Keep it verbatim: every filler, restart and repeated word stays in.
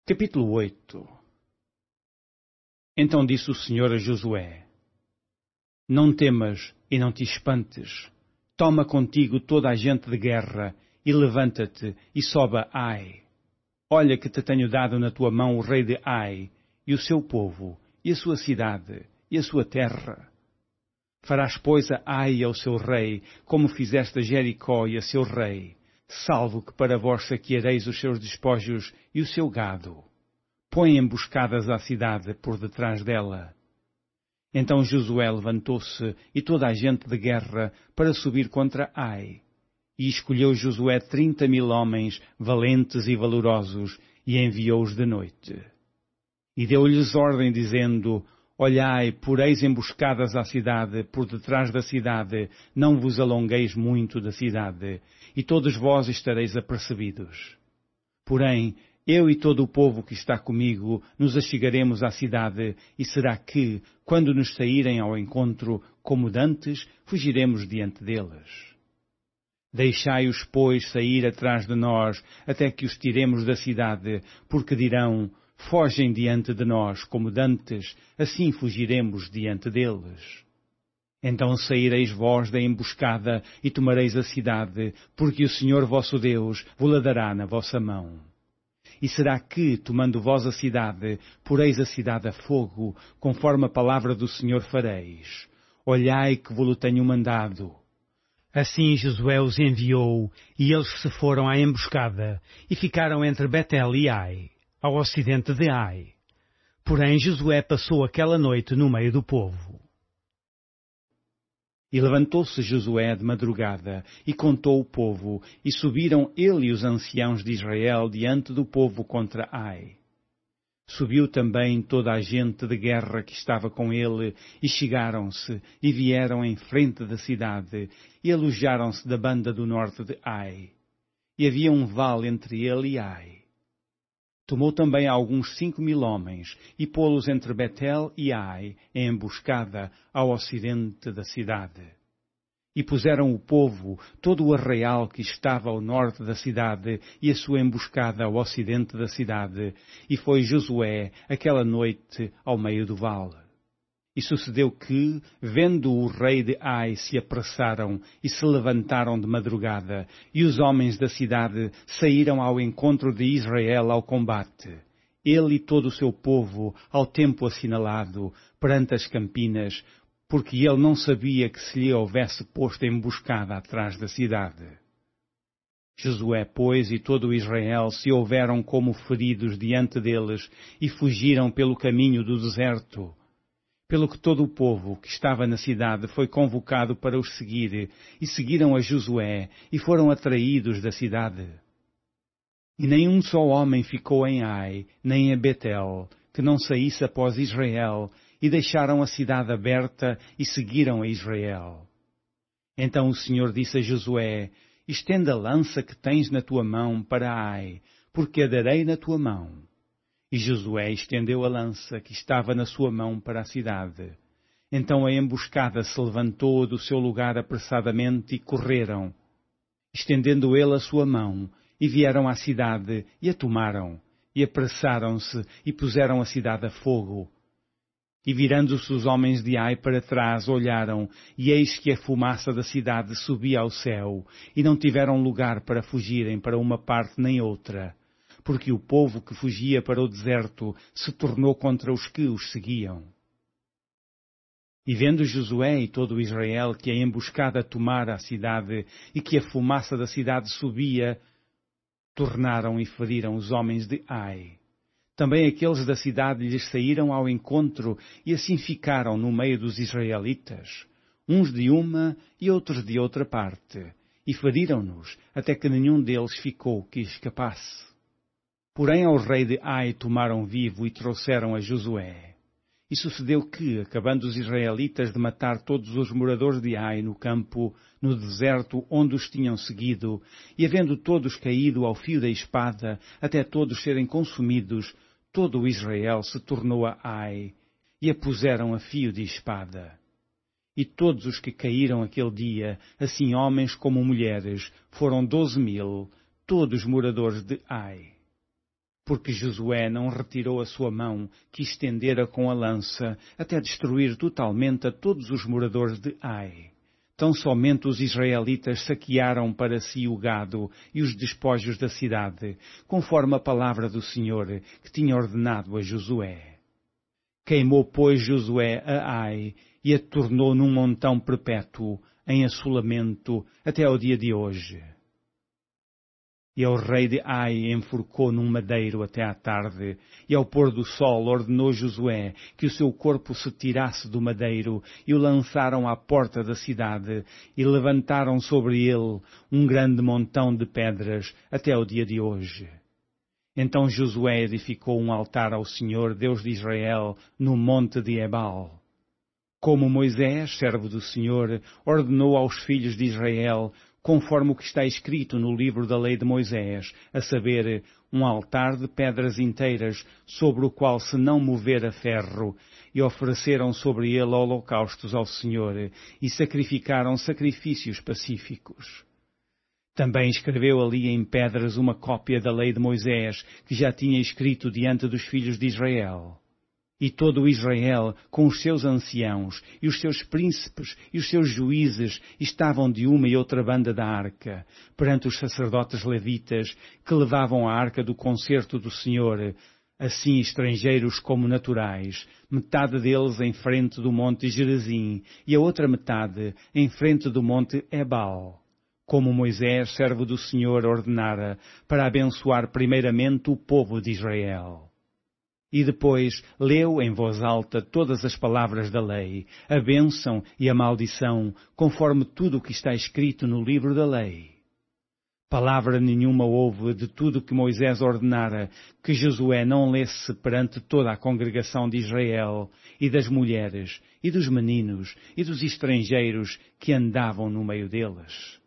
Capítulo oito. Então disse o Senhor a Josué: Não temas e não te espantes. Toma contigo toda a gente de guerra e levanta-te e sobe a Ai. Olha que te tenho dado na tua mão o rei de Ai e o seu povo e a sua cidade e a sua terra. Farás, pois, a Ai e ao seu rei, como fizeste a Jericó e a seu rei, salvo que para vós saqueareis os seus despojos e o seu gado. Põe emboscadas à cidade por detrás dela. Então Josué levantou-se e toda a gente de guerra para subir contra Ai. E escolheu Josué trinta mil homens valentes e valorosos e enviou-os de noite. E deu-lhes ordem dizendo: Olhai, poreis emboscadas à cidade, por detrás da cidade, não vos alongueis muito da cidade, e todos vós estareis apercebidos. Porém, eu e todo o povo que está comigo nos achegaremos à cidade, e será que, quando nos saírem ao encontro, como dantes, fugiremos diante deles. Deixai-os, pois, sair atrás de nós, até que os tiremos da cidade, porque dirão: Fogem diante de nós, como dantes, assim fugiremos diante deles. Então saireis vós da emboscada e tomareis a cidade, porque o Senhor vosso Deus vos dará na vossa mão. E será que, tomando vós a cidade, poreis a cidade a fogo, conforme a palavra do Senhor fareis? Olhai que vos-lo tenho mandado. Assim Josué os enviou, e eles se foram à emboscada, e ficaram entre Betel e Ai, ao ocidente de Ai. Porém Josué passou aquela noite no meio do povo. E levantou-se Josué de madrugada, e contou o povo, e subiram ele e os anciãos de Israel diante do povo contra Ai. Subiu também toda a gente de guerra que estava com ele, e chegaram-se, e vieram em frente da cidade, e alojaram-se da banda do norte de Ai. E havia um vale entre ele e Ai. Tomou também alguns cinco mil homens, e pô-los entre Betel e Ai, em emboscada, ao ocidente da cidade. E puseram o povo, todo o arraial que estava ao norte da cidade, e a sua emboscada ao ocidente da cidade, e foi Josué, aquela noite, ao meio do vale. E sucedeu que, vendo o rei de Ai, se apressaram e se levantaram de madrugada, e os homens da cidade saíram ao encontro de Israel ao combate, ele e todo o seu povo, ao tempo assinalado, perante as campinas, porque ele não sabia que se lhe houvesse posto emboscada atrás da cidade. Josué, pois, e todo o Israel se houveram como feridos diante deles, e fugiram pelo caminho do deserto. Pelo que todo o povo que estava na cidade foi convocado para os seguir, e seguiram a Josué, e foram atraídos da cidade. E nenhum só homem ficou em Ai, nem em Betel, que não saísse após Israel, e deixaram a cidade aberta e seguiram a Israel. Então o Senhor disse a Josué: Estenda a lança que tens na tua mão para Ai, porque a darei na tua mão. E Josué estendeu a lança que estava na sua mão para a cidade. Então a emboscada se levantou do seu lugar apressadamente e correram, estendendo ele a sua mão, e vieram à cidade e a tomaram, e apressaram-se e puseram a cidade a fogo. E virando-se os homens de Ai para trás, olharam, e eis que a fumaça da cidade subia ao céu, e não tiveram lugar para fugirem para uma parte nem outra, porque o povo que fugia para o deserto se tornou contra os que os seguiam. E vendo Josué e todo o Israel que a emboscada tomara a cidade, e que a fumaça da cidade subia, tornaram e feriram os homens de Ai. Também aqueles da cidade lhes saíram ao encontro, e assim ficaram no meio dos israelitas, uns de uma e outros de outra parte, e feriram-nos, até que nenhum deles ficou que escapasse. Porém ao rei de Ai tomaram vivo e trouxeram a Josué. E sucedeu que, acabando os israelitas de matar todos os moradores de Ai no campo, no deserto onde os tinham seguido, e havendo todos caído ao fio da espada, até todos serem consumidos, todo o Israel se tornou a Ai, e a puseram a fio de espada. E todos os que caíram aquele dia, assim homens como mulheres, foram doze mil, todos moradores de Ai. porque Josué não retirou a sua mão, que estendera com a lança, até destruir totalmente a todos os moradores de Ai. Tão somente os israelitas saquearam para si o gado e os despojos da cidade, conforme a palavra do Senhor, que tinha ordenado a Josué. Queimou, pois, Josué a Ai, e a tornou num montão perpétuo, em assolamento, até ao dia de hoje. E ao rei de Ai enforcou num madeiro até à tarde, e ao pôr do sol ordenou Josué que o seu corpo se tirasse do madeiro, e o lançaram à porta da cidade, e levantaram sobre ele um grande montão de pedras, até ao dia de hoje. Então Josué edificou um altar ao Senhor, Deus de Israel, no monte de Ebal. Como Moisés, servo do Senhor, ordenou aos filhos de Israel, conforme o que está escrito no livro da lei de Moisés, a saber, um altar de pedras inteiras, sobre o qual se não movera ferro, e ofereceram sobre ele holocaustos ao Senhor, e sacrificaram sacrifícios pacíficos. Também escreveu ali em pedras uma cópia da lei de Moisés, que já tinha escrito diante dos filhos de Israel. E todo o Israel, com os seus anciãos, e os seus príncipes, e os seus juízes, estavam de uma e outra banda da arca, perante os sacerdotes levitas, que levavam a arca do concerto do Senhor, assim estrangeiros como naturais, metade deles em frente do monte Gerizim, e a outra metade em frente do monte Ebal, como Moisés, servo do Senhor, ordenara, para abençoar primeiramente o povo de Israel. E depois leu em voz alta todas as palavras da lei, a bênção e a maldição, conforme tudo o que está escrito no livro da lei. Palavra nenhuma houve de tudo que Moisés ordenara, que Josué não lesse perante toda a congregação de Israel, e das mulheres, e dos meninos, e dos estrangeiros que andavam no meio deles.